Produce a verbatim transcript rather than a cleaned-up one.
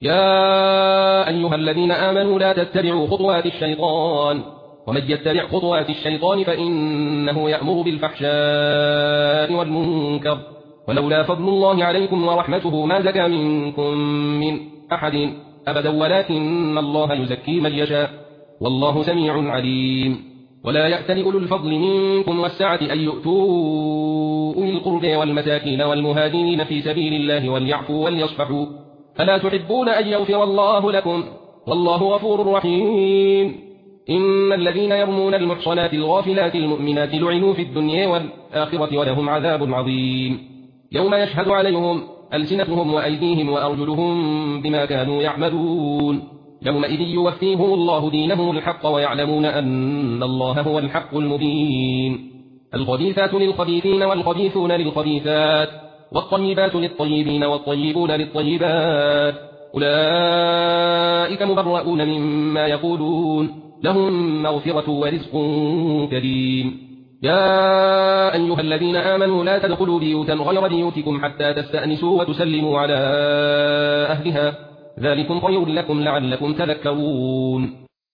يا أيها الذين آمنوا لا تتبعوا خطوات الشيطان ومن يتبع خطوات الشيطان فإنه يأمر بالفحشاء والمنكر ولولا فضل الله عليكم ورحمته ما زكى منكم من أحد أبدا ولكن الله يزكي من يشاء والله سميع عليم. ولا يأتل أولو الفضل منكم والسعة أن يؤتوا أولي القربى والمساكين والمهاجرين في سبيل الله وليعفوا وليصفحوا ألا تحبون أن يغفر الله لكم والله غفور رحيم. إن الذين يرمون المحصنات الغافلات المؤمنات لعنوا في الدنيا والآخرة ولهم عذاب عظيم يوم يشهد عليهم ألسنتهم وأيديهم وأرجلهم بما كانوا يعملون يومئذ يوفيهم الله دينهم الحق ويعلمون أن الله هو الحق المبين. الخبيثات للخبيثين والخبيثون للخبيثات والطيبات للطيبين والطيبون للطيبات أولئك مبرؤون مما يقولون لهم مغفرة ورزق كريم. يا أيها الذين آمنوا لا تدخلوا بيوتا غير بيوتكم حتى تستأنسوا وتسلموا على أهلها ذلكم خير لكم لعلكم تذكرون.